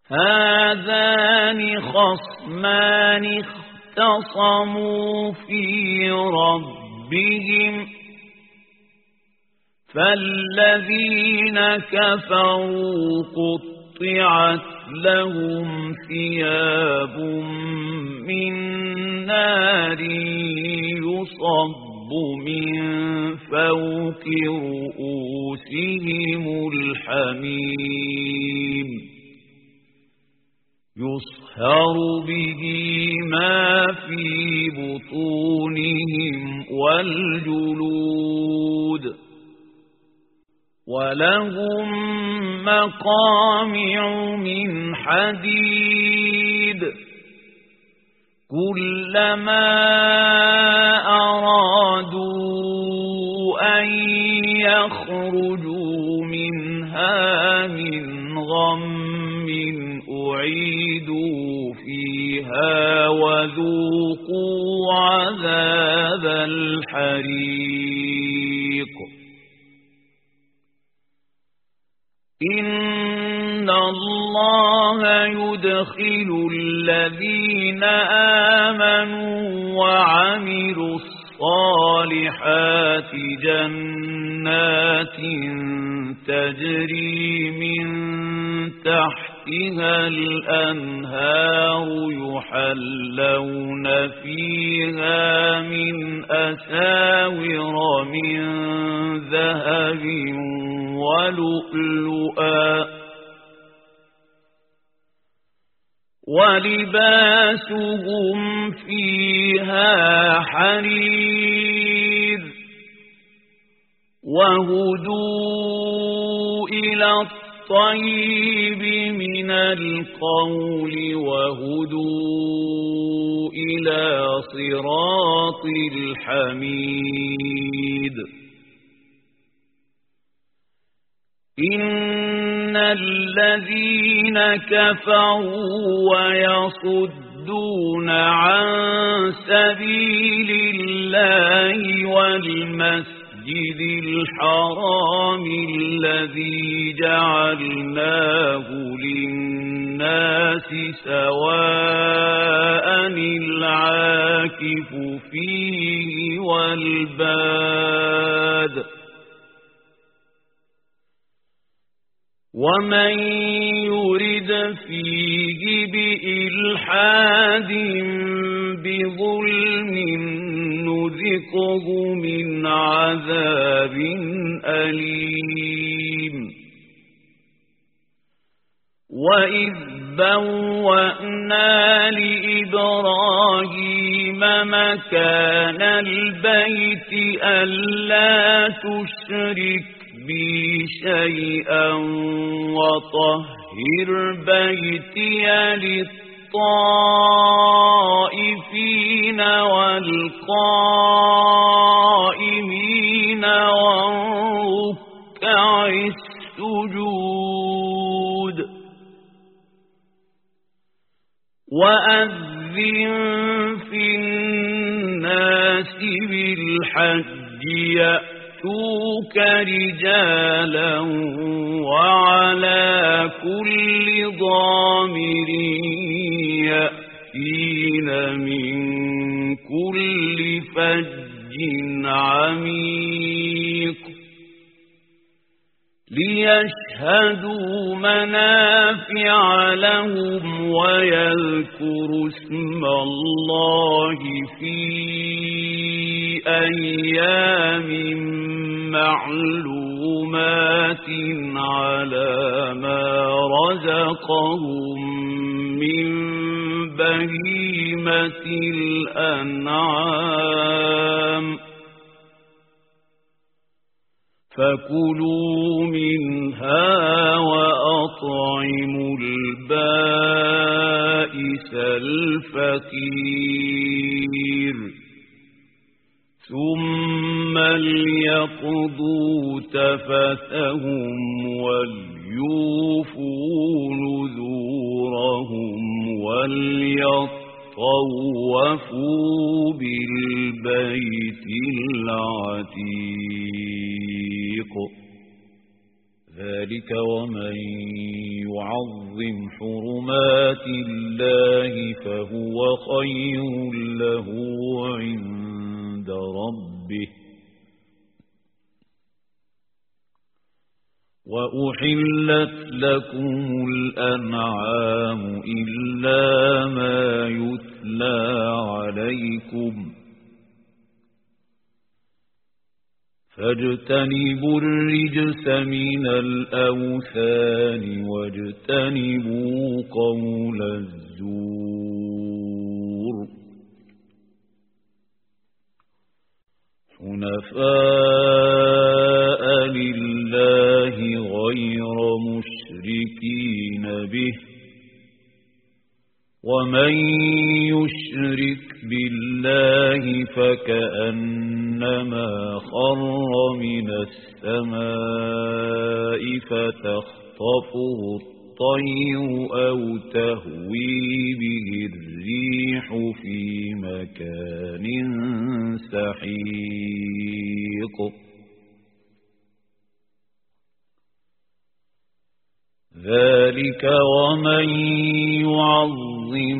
هذان خصمان اختصموا في ربهم فالذين كفروا قطعت لهم ثياب من نار يصب من فوق رؤوسهم الحميم يصهر به ما في بطونهم والجلود ولهم مقامع من حديد كلما أرادوا أن يخرجوا منها من غم أعيدوا فيها وذوقوا عذاب الحريق إن الله يدخل الذين آمنوا وعملوا الصالحات جنات تجري من تحتها الأنهار يحلون فيها من أساور من ذهب ولؤلؤا ولباسهم فيها حرير وهدوا إلى الطيب من القول وهدوا إلى صراط الحميد إن الذين كفروا ويصدون عن سبيل الله والمسجد الحرام الذي جعلناه للناس سواء العاكف فيه والباد ومن يرد فيه بإلحاد بظلم نذقه من عذاب أليم وإذ بوأنا لإبراهيم مكان البيت ألا تشرك بي شيئا وطهر بيتي للطائفين والقائمين والركع السجود وأذن في الناس بالحج يأتوك رجالا وعلى كل ضامر يأتين من كل فج عميق ليشهدوا منافع لهم ويذكروا اسم الله في أيام معلومات على ما رزقهم من بهيمة الأنعام فكلوا منها وأطعموا البائس الفقير ثم ليقضوا تفثهم وليوفوا نذورهم وليطوفوا بالبيت العتيق ذلك ومن يعظم حرمات الله فهو خير له عند ربه وأحلت لكم الأنعام إلا ما يتلى عليكم فاجتنبوا الرجس من الأوثان واجتنبوا قول الزور حنفاء لله غير مشركين به ومن يشرك بالله فكأنما خر من السماء فتخطفه الطير أو تهوي به الريح في مكان سحيق ذلك ومن يعظم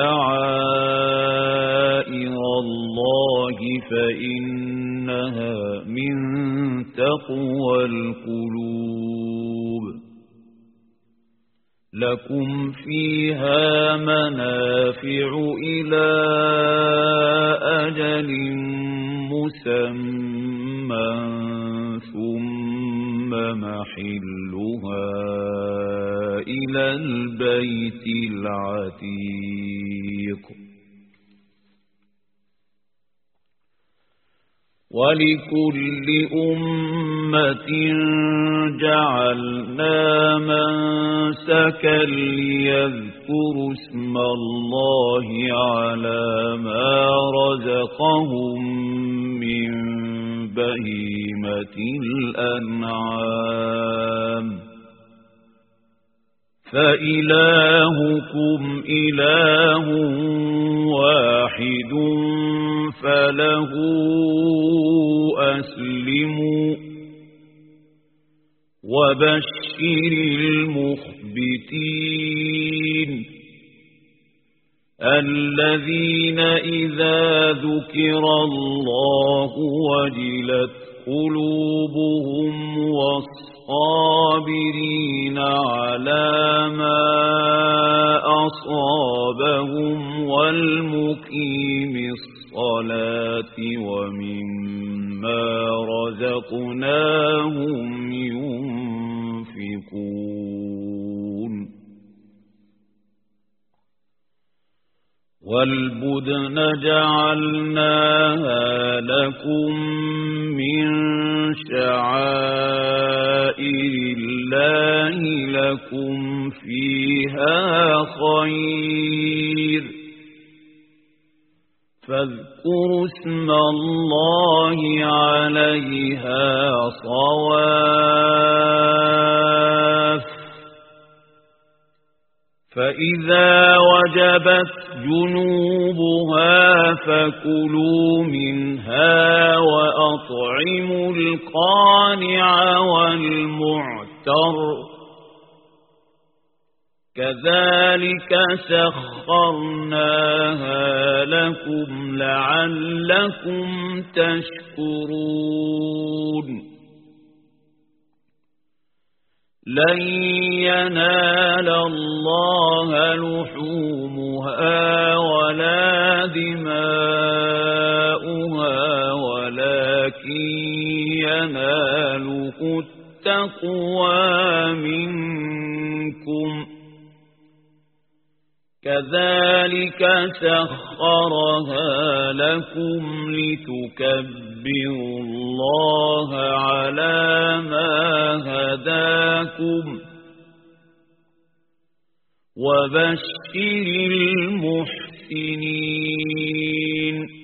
شعائر الله فإنها من تقوى القلوب لكم فيها منافع إلى أجل مسمى ثم محلها إلى البيت العتيق ولكل أمة جعلنا منسكا ليذكروا اسم الله على ما رزقهم من بهيمة الأنعام فإلهكم إله واحد فله أسلموا وبشر المخبتين الذين إذا ذكر الله وجلت قلوبهم والصابرين على ما أصابهم والمقيم الصلاة ومما رزقناهم ينفقون والبدن جعلناها لكم من شعائر الله لكم فيها خير فاذكروا اسم الله عليها صواف فإذا وجبت جنوبها فكلوا منها وأطعموا القانع والمعتر كذلك سخرناها لكم لعلكم تشكرون لن ينال الله لحومها ولا دماؤها ولكن يناله التقوى منكم كذلك سخرها لكم لتكبروا الله على ما هداكم وبشر المحسنين